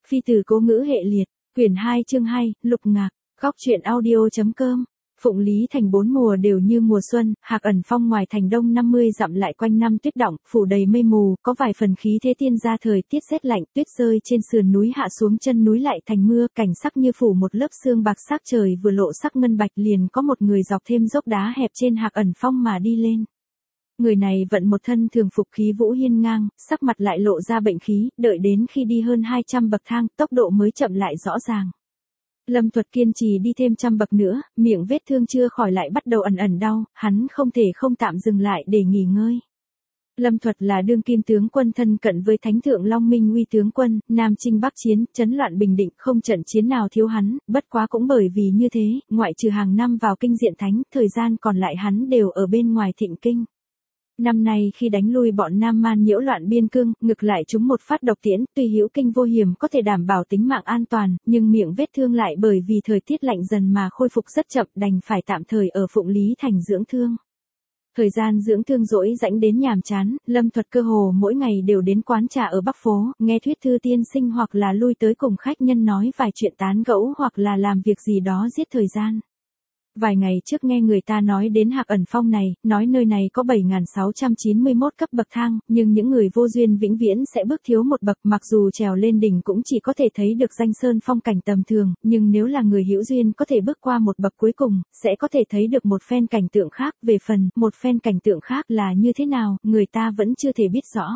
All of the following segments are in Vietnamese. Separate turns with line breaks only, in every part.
Phi tử cố ngữ hệ liệt, quyển 2 chương 2, Lục Ngạc, góc truyện audio.com. Phụng Lý Thành bốn mùa đều như mùa xuân, Hạc Ẩn Phong ngoài thành đông 50 dặm lại quanh năm tuyết đọng, phủ đầy mây mù, có vài phần khí thế tiên gia thời tiết rét lạnh, tuyết rơi trên sườn núi hạ xuống chân núi lại thành mưa, cảnh sắc như phủ một lớp sương bạc, sắc trời vừa lộ sắc ngân bạch, liền có một người dọc thêm dốc đá hẹp trên Hạc Ẩn Phong mà đi lên. Người này vận một thân thường phục khí vũ hiên ngang, sắc mặt lại lộ ra bệnh khí, đợi đến khi đi hơn 200 bậc thang, tốc độ mới chậm lại rõ ràng. Lâm Thuật kiên trì đi thêm trăm bậc nữa, miệng vết thương chưa khỏi lại bắt đầu ẩn ẩn đau, hắn không thể không tạm dừng lại để nghỉ ngơi. Lâm Thuật là đương kim tướng quân thân cận với Thánh thượng Long Minh Uy tướng quân, Nam chinh Bắc chiến, trấn loạn Bình Định, không trận chiến nào thiếu hắn, bất quá cũng bởi vì như thế, ngoại trừ hàng năm vào kinh diện thánh, thời gian còn lại hắn đều ở bên ngoài thịnh kinh. Năm nay khi đánh lui bọn Nam Man nhiễu loạn biên cương, ngược lại chúng một phát độc tiễn, tuy hữu kinh vô hiểm có thể đảm bảo tính mạng an toàn, nhưng miệng vết thương lại bởi vì thời tiết lạnh dần mà khôi phục rất chậm, đành phải tạm thời ở Phụng Lý Thành dưỡng thương. Thời gian dưỡng thương rỗi rãnh đến nhàm chán, Lâm Thuật cơ hồ mỗi ngày đều đến quán trà ở Bắc phố, nghe thuyết thư tiên sinh hoặc là lui tới cùng khách nhân nói vài chuyện tán gẫu hoặc là làm việc gì đó giết thời gian. Vài ngày trước nghe người ta nói đến Hạc Ẩn Phong này, nói nơi này có 7.691 cấp bậc thang, nhưng những người vô duyên vĩnh viễn sẽ bước thiếu một bậc, mặc dù trèo lên đỉnh cũng chỉ có thể thấy được danh sơn phong cảnh tầm thường, nhưng nếu là người hữu duyên có thể bước qua một bậc cuối cùng, sẽ có thể thấy được một phen cảnh tượng khác, về phần một phen cảnh tượng khác là như thế nào, người ta vẫn chưa thể biết rõ.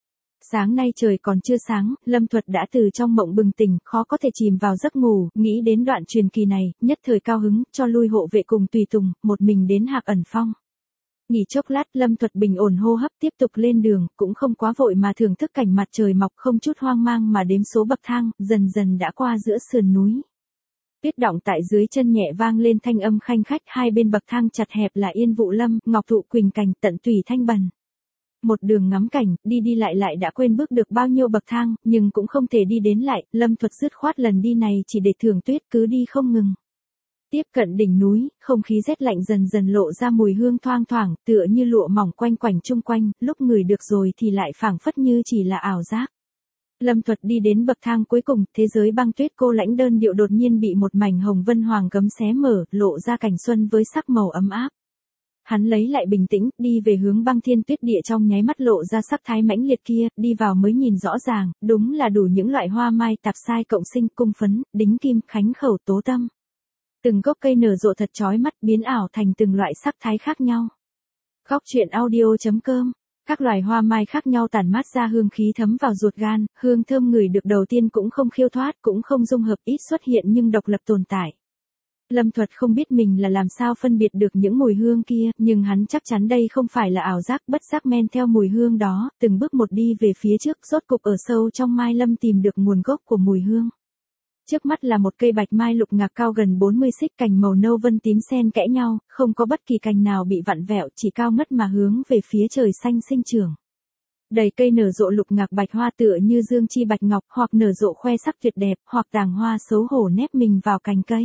Sáng nay trời còn chưa sáng, Lâm Thuật đã từ trong mộng bừng tỉnh, khó có thể chìm vào giấc ngủ, nghĩ đến đoạn truyền kỳ này, nhất thời cao hứng, cho lui hộ vệ cùng tùy tùng, một mình đến Hạc Ẩn Phong. Nghỉ chốc lát, Lâm Thuật bình ổn hô hấp tiếp tục lên đường, cũng không quá vội mà thưởng thức cảnh mặt trời mọc, không chút hoang mang mà đếm số bậc thang, dần dần đã qua giữa sườn núi. Tuyết đọng tại dưới chân nhẹ vang lên thanh âm khanh khách, hai bên bậc thang chặt hẹp là Yên Vụ Lâm, Ngọc Thụ Quỳnh Cành, tận tùy thanh bần. Một đường ngắm cảnh, đi đi lại đã quên bước được bao nhiêu bậc thang, nhưng cũng không thể đi đến lại, Lâm Thuật dứt khoát lần đi này chỉ để thưởng tuyết, cứ đi không ngừng. Tiếp cận đỉnh núi, không khí rét lạnh dần dần lộ ra mùi hương thoang thoảng, tựa như lụa mỏng quanh quảnh chung quanh, lúc ngửi được rồi thì lại phảng phất như chỉ là ảo giác. Lâm Thuật đi đến bậc thang cuối cùng, thế giới băng tuyết cô lãnh đơn điệu đột nhiên bị một mảnh hồng vân hoàng gấm xé mở, lộ ra cảnh xuân với sắc màu ấm áp. Hắn lấy lại bình tĩnh, đi về hướng băng thiên tuyết địa, trong nháy mắt lộ ra sắc thái mãnh liệt kia, đi vào mới nhìn rõ ràng, đúng là đủ những loại hoa mai tạp sai cộng sinh, cung phấn, đính kim, khánh khẩu, tố tâm. Từng gốc cây nở rộ thật chói mắt, biến ảo thành từng loại sắc thái khác nhau. Góc truyện audio.com. Các loài hoa mai khác nhau tản mát ra hương khí thấm vào ruột gan, hương thơm ngửi được đầu tiên cũng không khiêu thoát, cũng không dung hợp, ít xuất hiện nhưng độc lập tồn tại. Lâm Thuật không biết mình là làm sao phân biệt được những mùi hương kia, nhưng hắn chắc chắn đây không phải là ảo giác, bất giác men theo mùi hương đó, từng bước một đi về phía trước, rốt cục ở sâu trong mai lâm tìm được nguồn gốc của mùi hương. Trước mắt là một cây bạch mai lục ngạc cao gần 40 xích, cành màu nâu vân tím xen kẽ nhau, không có bất kỳ cành nào bị vặn vẹo, chỉ cao ngất mà hướng về phía trời xanh sinh trưởng. Đầy cây nở rộ lục ngạc bạch hoa tựa như dương chi bạch ngọc, hoặc nở rộ khoe sắc tuyệt đẹp, hoặc tàng hoa xấu hổ nép mình vào cành cây.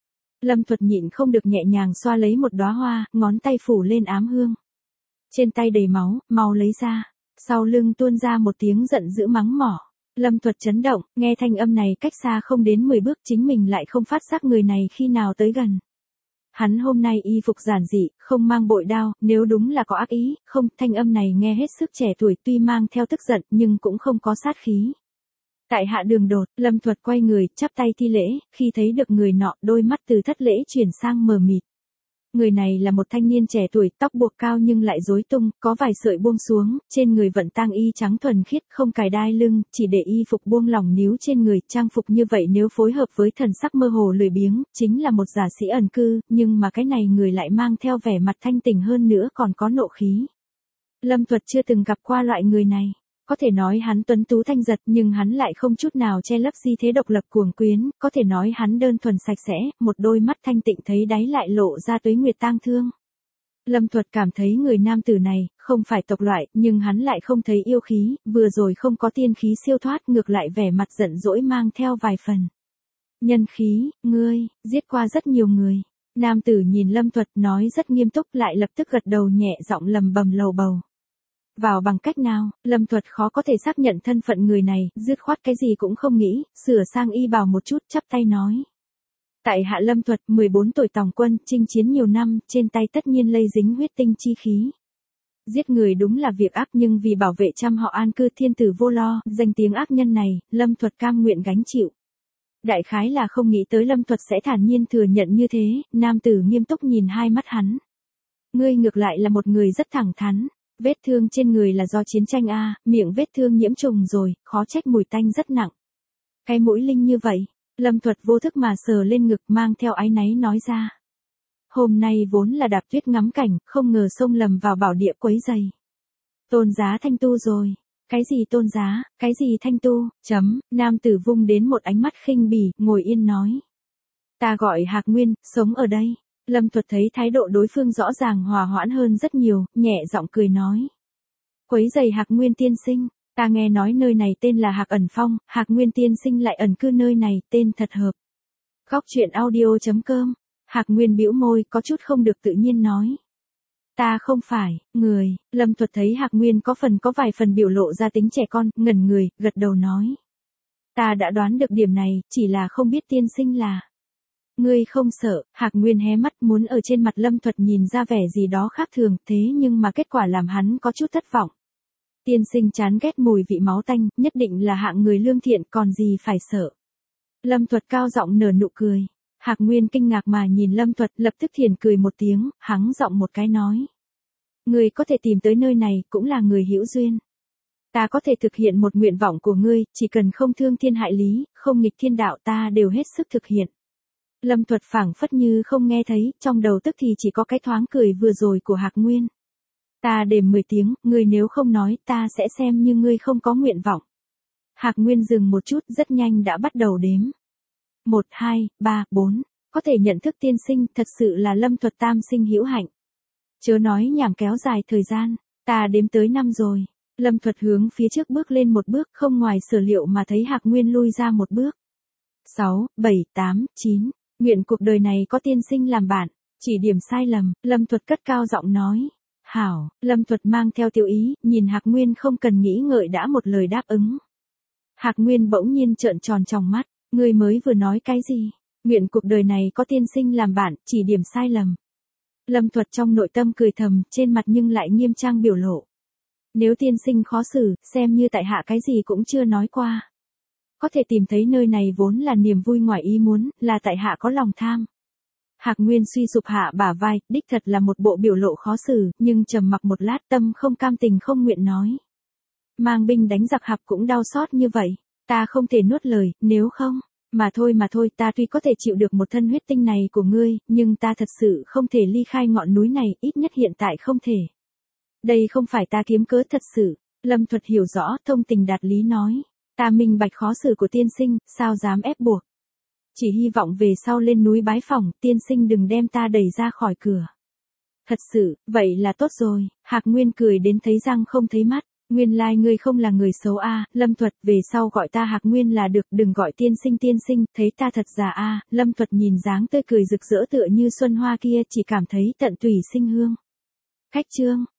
Lâm Thuật nhịn không được nhẹ nhàng xoa lấy một đóa hoa, ngón tay phủ lên ám hương. Trên tay đầy máu, mau lấy ra. Sau lưng tuôn ra một tiếng giận dữ mắng mỏ. Lâm Thuật chấn động, nghe thanh âm này cách xa không đến 10 bước, chính mình lại không phát giác người này khi nào tới gần. Hắn hôm nay y phục giản dị, không mang bội đao, nếu đúng là có ác ý, không, thanh âm này nghe hết sức trẻ tuổi, tuy mang theo tức giận nhưng cũng không có sát khí. Tại hạ đường đột, Lâm Thuật quay người, chắp tay thi lễ, khi thấy được người nọ, đôi mắt từ thất lễ chuyển sang mờ mịt. Người này là một thanh niên trẻ tuổi, tóc buộc cao nhưng lại rối tung, có vài sợi buông xuống, trên người vận tang y trắng thuần khiết, không cài đai lưng, chỉ để y phục buông lỏng níu trên người, trang phục như vậy nếu phối hợp với thần sắc mơ hồ lười biếng, chính là một giả sĩ ẩn cư, nhưng mà cái này người lại mang theo vẻ mặt thanh tỉnh hơn nữa, còn có nộ khí. Lâm Thuật chưa từng gặp qua loại người này. Có thể nói hắn tuấn tú thanh giật, nhưng hắn lại không chút nào che lấp di thế độc lập cuồng quyến, có thể nói hắn đơn thuần sạch sẽ, một đôi mắt thanh tịnh thấy đáy lại lộ ra tuế nguyệt tang thương. Lâm Thuật cảm thấy người nam tử này, không phải tộc loại, nhưng hắn lại không thấy yêu khí, vừa rồi không có tiên khí siêu thoát, ngược lại vẻ mặt giận dỗi mang theo vài phần. Nhân khí, ngươi, giết qua rất nhiều người. Nam tử nhìn Lâm Thuật nói rất nghiêm túc, lại lập tức gật đầu nhẹ giọng lầm bầm lầu bầu. Vào bằng cách nào, Lâm Thuật khó có thể xác nhận thân phận người này, dứt khoát cái gì cũng không nghĩ, sửa sang y bào một chút, chắp tay nói. Tại hạ Lâm Thuật, 14 tuổi tòng quân, chinh chiến nhiều năm, trên tay tất nhiên lây dính huyết tinh chi khí. Giết người đúng là việc ác nhưng vì bảo vệ trăm họ an cư thiên tử vô lo, danh tiếng ác nhân này, Lâm Thuật cam nguyện gánh chịu. Đại khái là không nghĩ tới Lâm Thuật sẽ thản nhiên thừa nhận như thế, nam tử nghiêm túc nhìn hai mắt hắn. Ngươi ngược lại là một người rất thẳng thắn. Vết thương trên người là do chiến tranh a, miệng vết thương nhiễm trùng rồi, khó trách mùi tanh rất nặng. Cái mũi linh như vậy, Lâm Thuật vô thức mà sờ lên ngực mang theo áy náy nói ra. Hôm nay vốn là đạp tuyết ngắm cảnh, không ngờ xông lầm vào bảo địa quấy giày. Tôn giá thanh tu rồi. Cái gì tôn giá, cái gì thanh tu, nam tử vung đến một ánh mắt khinh bỉ, ngồi yên nói. Ta gọi Hạc Nguyên, sống ở đây. Lâm Thuật thấy thái độ đối phương rõ ràng hòa hoãn hơn rất nhiều, nhẹ giọng cười nói. Quấy giày Hạc Nguyên tiên sinh, ta nghe nói nơi này tên là Hạc Ẩn Phong, Hạc Nguyên tiên sinh lại ẩn cư nơi này, tên thật hợp. Góc truyện audio.com, Hạc Nguyên bĩu môi, có chút không được tự nhiên nói. Ta không phải, người, Lâm Thuật thấy Hạc Nguyên có vài phần biểu lộ ra tính trẻ con, ngẩn người, gật đầu nói. Ta đã đoán được điểm này, chỉ là không biết tiên sinh là. Ngươi không sợ, Hạc Nguyên hé mắt muốn ở trên mặt Lâm Thuật nhìn ra vẻ gì đó khác thường, thế nhưng mà kết quả làm hắn có chút thất vọng. Tiên sinh chán ghét mùi vị máu tanh, nhất định là hạng người lương thiện, còn gì phải sợ. Lâm Thuật cao giọng nở nụ cười. Hạc Nguyên kinh ngạc mà nhìn Lâm Thuật, lập tức thiền cười một tiếng, hắng giọng một cái nói. Ngươi có thể tìm tới nơi này, cũng là người hữu duyên. Ta có thể thực hiện một nguyện vọng của ngươi, chỉ cần không thương thiên hại lý, không nghịch thiên đạo ta đều hết sức thực hiện. Lâm Thuật phảng phất như không nghe thấy, trong đầu tức thì chỉ có cái thoáng cười vừa rồi của Hạc Nguyên. Ta đếm 10 tiếng, ngươi nếu không nói, ta sẽ xem như ngươi không có nguyện vọng. Hạc Nguyên dừng một chút, rất nhanh đã bắt đầu đếm. 1, 2, 3, 4, có thể nhận thức tiên sinh, thật sự là Lâm Thuật tam sinh hữu hạnh. Chớ nói nhảm kéo dài thời gian, ta đếm tới 5 rồi. Lâm Thuật hướng phía trước bước lên một bước, không ngoài sở liệu mà thấy Hạc Nguyên lui ra một bước. 6, 7, 8, 9. Nguyện cuộc đời này có tiên sinh làm bạn, chỉ điểm sai lầm, Lâm Thuật cất cao giọng nói. Hảo, Lâm Thuật mang theo tiêu ý, nhìn Hạc Nguyên không cần nghĩ ngợi đã một lời đáp ứng. Hạc Nguyên bỗng nhiên trợn tròn tròng mắt, ngươi mới vừa nói cái gì? Nguyện cuộc đời này có tiên sinh làm bạn, chỉ điểm sai lầm. Lâm Thuật trong nội tâm cười thầm, trên mặt nhưng lại nghiêm trang biểu lộ. Nếu tiên sinh khó xử, xem như tại hạ cái gì cũng chưa nói qua. Có thể tìm thấy nơi này vốn là niềm vui ngoài ý muốn, là tại hạ có lòng tham. Hạc Nguyên suy sụp hạ bả vai, đích thật là một bộ biểu lộ khó xử, nhưng trầm mặc một lát tâm không cam tình không nguyện nói. Mang binh đánh giặc Hạc cũng đau xót như vậy, ta không thể nuốt lời, nếu không, mà thôi, ta tuy có thể chịu được một thân huyết tinh này của ngươi, nhưng ta thật sự không thể ly khai ngọn núi này, ít nhất hiện tại không thể. Đây không phải ta kiếm cớ thật sự, Lâm Thuật hiểu rõ, thông tình đạt lý nói. Ta minh bạch khó xử của tiên sinh, sao dám ép buộc. Chỉ hy vọng về sau lên núi bái phỏng, tiên sinh đừng đem ta đẩy ra khỏi cửa. Thật sự, vậy là tốt rồi, Hạc Nguyên cười đến thấy răng không thấy mắt. Nguyên lai ngươi không là người xấu a, Lâm Thuật, về sau gọi ta Hạc Nguyên là được, đừng gọi tiên sinh, thấy ta thật già a. Lâm Thuật nhìn dáng tươi cười rực rỡ tựa như xuân hoa kia, chỉ cảm thấy tận tủy sinh hương. Khách chương